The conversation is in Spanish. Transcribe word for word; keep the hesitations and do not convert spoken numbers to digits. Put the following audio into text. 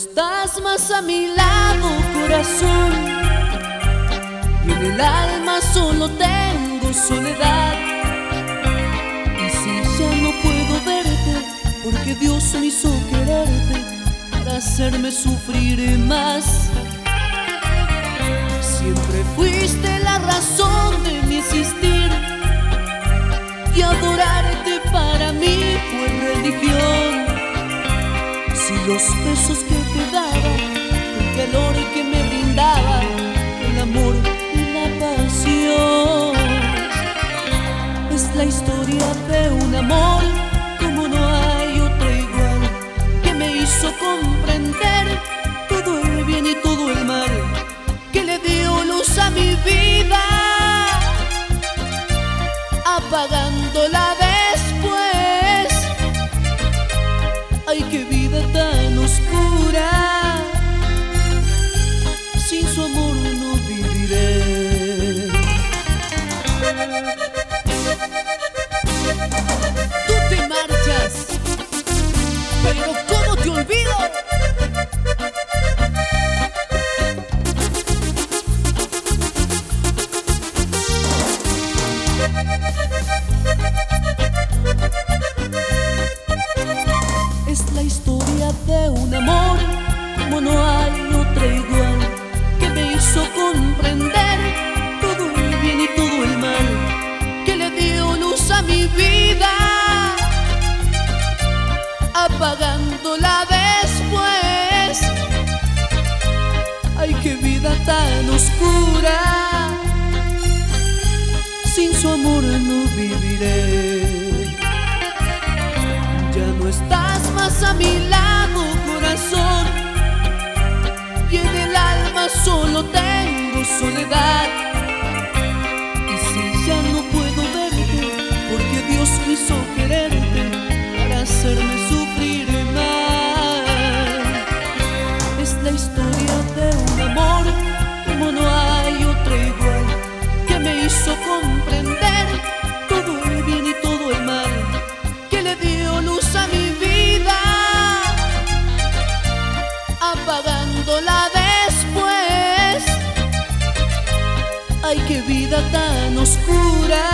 estás más a mi lado, corazón, y en el alma solo tengo soledad. Y si ya no puedo verte, porque Dios me hizo quererte para hacerme sufrir más. Siempre fuiste la razón de mi existir, y adorarte para mí fue religión. Si los besos que te daba, el calor que me brindaba, el amor y la pasión, es la historia de un amor como no hay otra igual, que me hizo comprender todo el bien y todo el mal, que le dio luz a mi vida, apagándola después. Ay, qué vida tan oscura, sin su amor no viviré. Tú te marchas, pero ¿cómo te olvido? Es la historia de un amor como no hay otra igual, que me hizo comprender todo el bien y todo el mal, que le dio luz a mi vida, apagándola después. Ay, qué vida tan oscura, sin su amor no viviré. Ya no estás más a mi lado, corazón, y en el alma solo tengo soledad. Y si ya no puedo verte, porque Dios me hizo quererte para hacerme sufrir más. Es la historia de un amor como no hay otra igual, que me hizo comprender todo el bien y todo el mal, que le dio luz a mi vida, apagándola después. Ay, qué vida tan oscura,